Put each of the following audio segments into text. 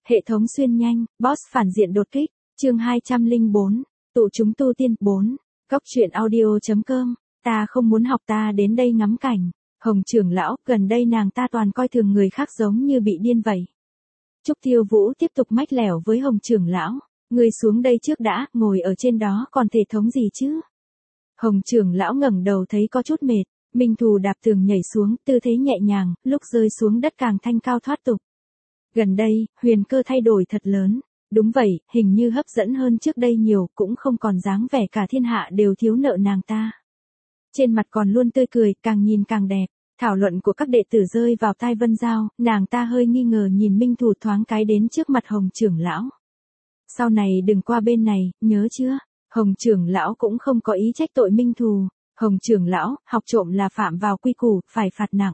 Hệ thống xuyên nhanh, boss phản diện đột kích, chương 204, tụ chúng tu tiên 4, góc truyện audio.com, ta không muốn học ta đến đây ngắm cảnh, Hồng trưởng lão, gần đây nàng ta toàn coi thường người khác giống như bị điên vậy. Trúc Tiêu Vũ tiếp tục mách lẻo với Hồng trưởng lão, ngươi xuống đây trước đã, ngồi ở trên đó còn thể thống gì chứ? Hồng trưởng lão ngẩng đầu thấy có chút mệt, Minh Thù đạp tường nhảy xuống, tư thế nhẹ nhàng, lúc rơi xuống đất càng thanh cao thoát tục. Gần đây, Huyền Cơ thay đổi thật lớn. Đúng vậy, hình như hấp dẫn hơn trước đây nhiều, cũng không còn dáng vẻ cả thiên hạ đều thiếu nợ nàng ta. Trên mặt còn luôn tươi cười, càng nhìn càng đẹp. Thảo luận của các đệ tử rơi vào tai Vân Giao, nàng ta hơi nghi ngờ nhìn Minh Thù thoáng cái đến trước mặt Hồng trưởng lão. Sau này đừng qua bên này, nhớ chưa? Hồng trưởng lão cũng không có ý trách tội Minh Thù. Hồng trưởng lão, học trộm là phạm vào quy củ, phải phạt nặng.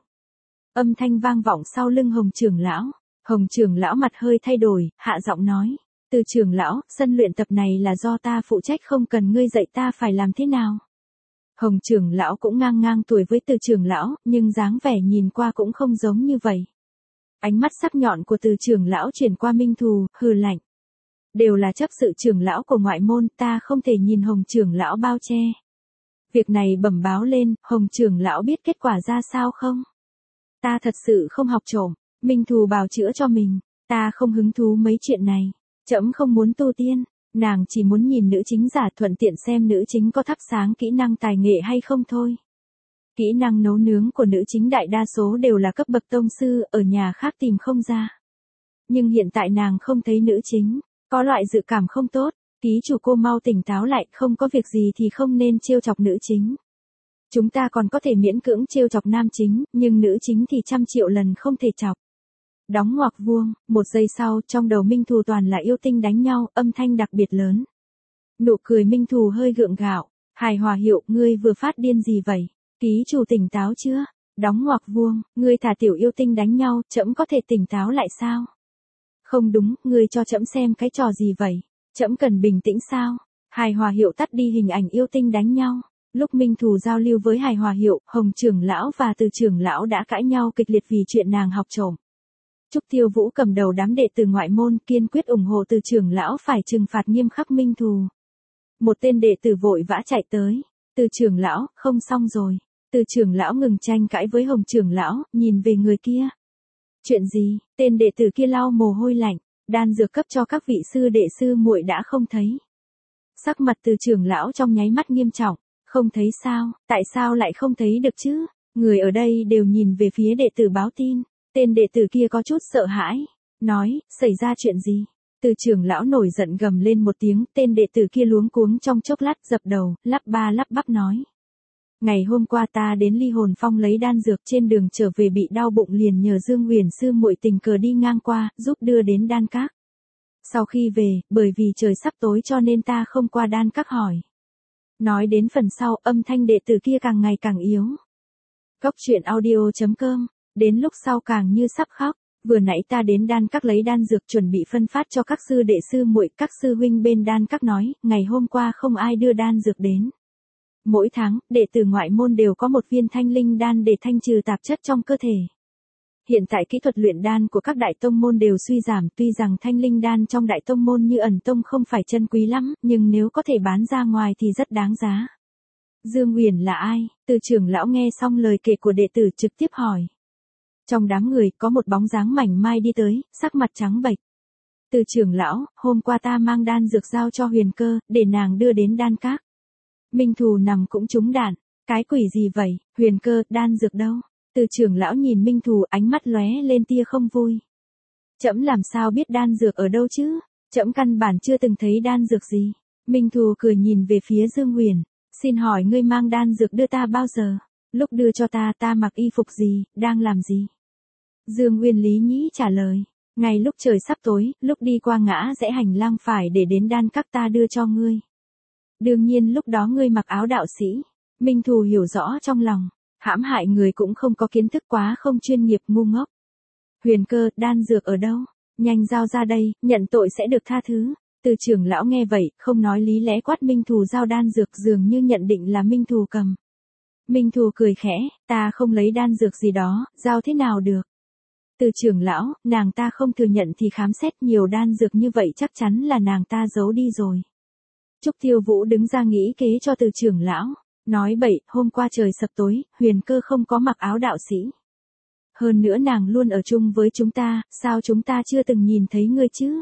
Âm thanh vang vọng sau lưng Hồng trưởng lão. Hồng trưởng lão mặt hơi thay đổi, hạ giọng nói. Từ trưởng lão, sân luyện tập này là do ta phụ trách, không cần ngươi dạy ta phải làm thế nào. Hồng trưởng lão cũng ngang ngang tuổi với từ trưởng lão, nhưng dáng vẻ nhìn qua cũng không giống như vậy. Ánh mắt sắc nhọn của từ trưởng lão chuyển qua Minh Thù, hừ lạnh. Đều là chấp sự trưởng lão của ngoại môn, ta không thể nhìn Hồng trưởng lão bao che. Việc này bẩm báo lên, Hồng trưởng lão biết kết quả ra sao không? Ta thật sự không học trộm, Minh Thù bào chữa cho mình, ta không hứng thú mấy chuyện này. Trẫm không muốn tu tiên, nàng chỉ muốn nhìn nữ chính giả thuận tiện xem nữ chính có thắp sáng kỹ năng tài nghệ hay không thôi. Kỹ năng nấu nướng của nữ chính đại đa số đều là cấp bậc tông sư, ở nhà khác tìm không ra. Nhưng hiện tại nàng không thấy nữ chính, có loại dự cảm không tốt, ký chủ cô mau tỉnh táo lại, không có việc gì thì không nên trêu chọc nữ chính. Chúng ta còn có thể miễn cưỡng trêu chọc nam chính, nhưng nữ chính thì trăm triệu lần không thể chọc. Đóng ngoặc vuông, một giây sau, trong đầu Minh Thù toàn là yêu tinh đánh nhau, âm thanh đặc biệt lớn. Nụ cười Minh Thù hơi gượng gạo, hài hòa hiệu, ngươi vừa phát điên gì vậy? Ký chủ tỉnh táo chưa? Đóng ngoặc vuông, ngươi thả tiểu yêu tinh đánh nhau, trẫm có thể tỉnh táo lại sao? Không đúng, ngươi cho trẫm xem cái trò gì vậy? Trẫm cần bình tĩnh sao? Hài hòa hiệu tắt đi hình ảnh yêu tinh đánh nhau. Lúc Minh Thù giao lưu với hài hòa hiệu, Hồng trưởng lão và Từ trưởng lão đã cãi nhau kịch liệt vì chuyện nàng học trộm. Trúc Tiêu Vũ cầm đầu đám đệ tử ngoại môn kiên quyết ủng hộ Từ trưởng lão phải trừng phạt nghiêm khắc Minh Thù. Một tên đệ tử vội vã chạy tới. Từ trưởng lão, không xong rồi. Từ trưởng lão ngừng tranh cãi với Hồng trưởng lão, nhìn về người kia. Chuyện gì? Tên đệ tử kia lau mồ hôi lạnh, đan dược cấp cho các vị sư đệ sư muội đã không thấy. Sắc mặt Từ trưởng lão trong nháy mắt nghiêm trọng, không thấy sao, tại sao lại không thấy được chứ? Người ở đây đều nhìn về phía đệ tử báo tin. Tên đệ tử kia có chút sợ hãi, nói, xảy ra chuyện gì? Từ trưởng lão nổi giận gầm lên một tiếng, tên đệ tử kia luống cuống trong chốc lát dập đầu, lắp ba lắp bắp nói. Ngày hôm qua ta đến Ly Hồn Phong lấy đan dược, trên đường trở về bị đau bụng liền nhờ Dương Huyền sư muội tình cờ đi ngang qua, giúp đưa đến đan các. Sau khi về, bởi vì trời sắp tối cho nên ta không qua đan các hỏi. Nói đến phần sau, âm thanh đệ tử kia càng ngày càng yếu. Góc truyện audio.com. Đến lúc sau càng như sắp khóc, vừa nãy ta đến đan các lấy đan dược chuẩn bị phân phát cho các sư đệ sư muội, các sư huynh bên đan các nói, ngày hôm qua không ai đưa đan dược đến. Mỗi tháng, đệ tử ngoại môn đều có một viên thanh linh đan để thanh trừ tạp chất trong cơ thể. Hiện tại kỹ thuật luyện đan của các đại tông môn đều suy giảm, tuy rằng thanh linh đan trong đại tông môn như ẩn tông không phải chân quý lắm, nhưng nếu có thể bán ra ngoài thì rất đáng giá. Dương Huyền là ai? Từ trưởng lão nghe xong lời kể của đệ tử trực tiếp hỏi. Trong đám người có một bóng dáng mảnh mai đi tới, sắc mặt trắng bệch. Từ trưởng lão, hôm qua ta mang đan dược giao cho Huyền Cơ, để nàng đưa đến đan các. Minh Thù nằm cũng trúng đạn, cái quỷ gì vậy? Huyền Cơ, đan dược đâu? Từ trưởng lão nhìn Minh Thù, ánh mắt lóe lên tia không vui. Trẫm làm sao biết đan dược ở đâu chứ? Trẫm căn bản chưa từng thấy đan dược gì. Minh Thù cười nhìn về phía Dương Huyền, xin hỏi ngươi mang đan dược đưa ta bao giờ? Lúc đưa cho ta, ta mặc y phục gì, đang làm gì? Dương Nguyên lý nhĩ trả lời, ngay lúc trời sắp tối, lúc đi qua ngã rẽ hành lang phải để đến đan các ta đưa cho ngươi. Đương nhiên lúc đó ngươi mặc áo đạo sĩ. Minh Thù hiểu rõ trong lòng, hãm hại người cũng không có kiến thức, quá không chuyên nghiệp, ngu ngốc. Huyền Cơ, đan dược ở đâu? Nhanh giao ra đây, nhận tội sẽ được tha thứ. Từ trưởng lão nghe vậy, không nói lý lẽ quát Minh Thù giao đan dược, dường như nhận định là Minh Thù cầm. Minh Thù cười khẽ, ta không lấy đan dược gì đó, giao thế nào được? Từ trưởng lão, nàng ta không thừa nhận thì khám xét nhiều đan dược như vậy chắc chắn là nàng ta giấu đi rồi. Trúc Tiêu Vũ đứng ra nghĩ kế cho từ trưởng lão. Nói bậy, hôm qua trời sập tối, Huyền Cơ không có mặc áo đạo sĩ. Hơn nữa nàng luôn ở chung với chúng ta, sao chúng ta chưa từng nhìn thấy ngươi chứ?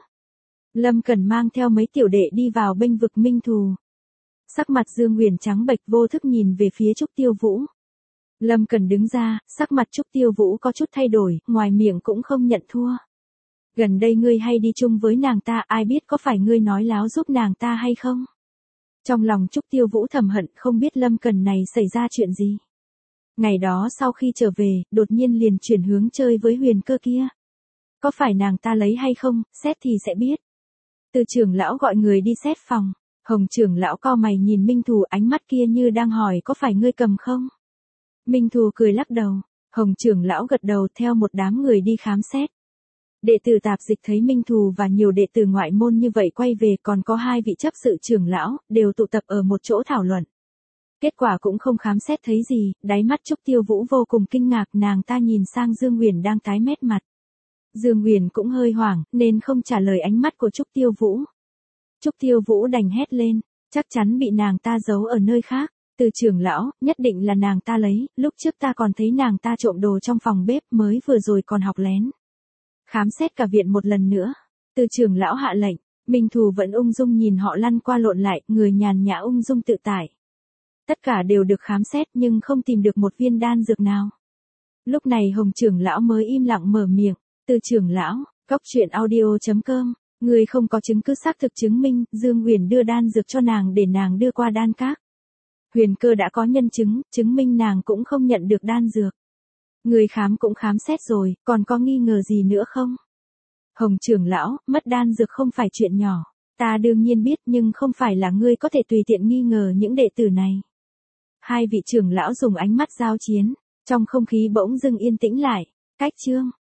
Lâm Cẩn mang theo mấy tiểu đệ đi vào bênh vực Minh Thù. Sắc mặt Dương Huyền trắng bệch vô thức nhìn về phía Trúc Tiêu Vũ. Lâm Cẩn đứng ra, sắc mặt Trúc Tiêu Vũ có chút thay đổi, ngoài miệng cũng không nhận thua. Gần đây ngươi hay đi chung với nàng ta, ai biết có phải ngươi nói láo giúp nàng ta hay không? Trong lòng Trúc Tiêu Vũ thầm hận, không biết Lâm Cẩn này xảy ra chuyện gì. Ngày đó sau khi trở về, đột nhiên liền chuyển hướng chơi với Huyền Cơ kia. Có phải nàng ta lấy hay không, xét thì sẽ biết. Từ trưởng lão gọi người đi xét phòng. Hồng trưởng lão cau mày nhìn Minh Thù, ánh mắt kia như đang hỏi có phải ngươi cầm không? Minh Thù cười lắc đầu. Hồng trưởng lão gật đầu theo một đám người đi khám xét. Đệ tử tạp dịch thấy Minh Thù và nhiều đệ tử ngoại môn như vậy quay về, còn có 2 vị chấp sự trưởng lão, đều tụ tập ở một chỗ thảo luận. Kết quả cũng không khám xét thấy gì, đáy mắt Trúc Tiêu Vũ vô cùng kinh ngạc, nàng ta nhìn sang Dương Huyền đang tái mét mặt. Dương Huyền cũng hơi hoảng, nên không trả lời ánh mắt của Trúc Tiêu Vũ. Trúc Tiêu Vũ đành hét lên, chắc chắn bị nàng ta giấu ở nơi khác. Từ trưởng lão, nhất định là nàng ta lấy, lúc trước ta còn thấy nàng ta trộm đồ trong phòng bếp, mới vừa rồi còn học lén. Khám xét cả viện một lần nữa. Từ trưởng lão hạ lệnh, Minh Thù vẫn ung dung nhìn họ lăn qua lộn lại, người nhàn nhã ung dung tự tại. Tất cả đều được khám xét nhưng không tìm được một viên đan dược nào. Lúc này Hồng trưởng lão mới im lặng mở miệng. Từ trưởng lão, goctruyện.audio.com, người không có chứng cứ xác thực chứng minh Dương Huyền đưa đan dược cho nàng để nàng đưa qua đan các. Huyền Cơ đã có nhân chứng, chứng minh nàng cũng không nhận được đan dược. Người khám cũng khám xét rồi, còn có nghi ngờ gì nữa không? Hồng trưởng lão, mất đan dược không phải chuyện nhỏ. Ta đương nhiên biết nhưng không phải là ngươi có thể tùy tiện nghi ngờ những đệ tử này. 2 vị trưởng lão dùng ánh mắt giao chiến, trong không khí bỗng dưng yên tĩnh lại. Cách chương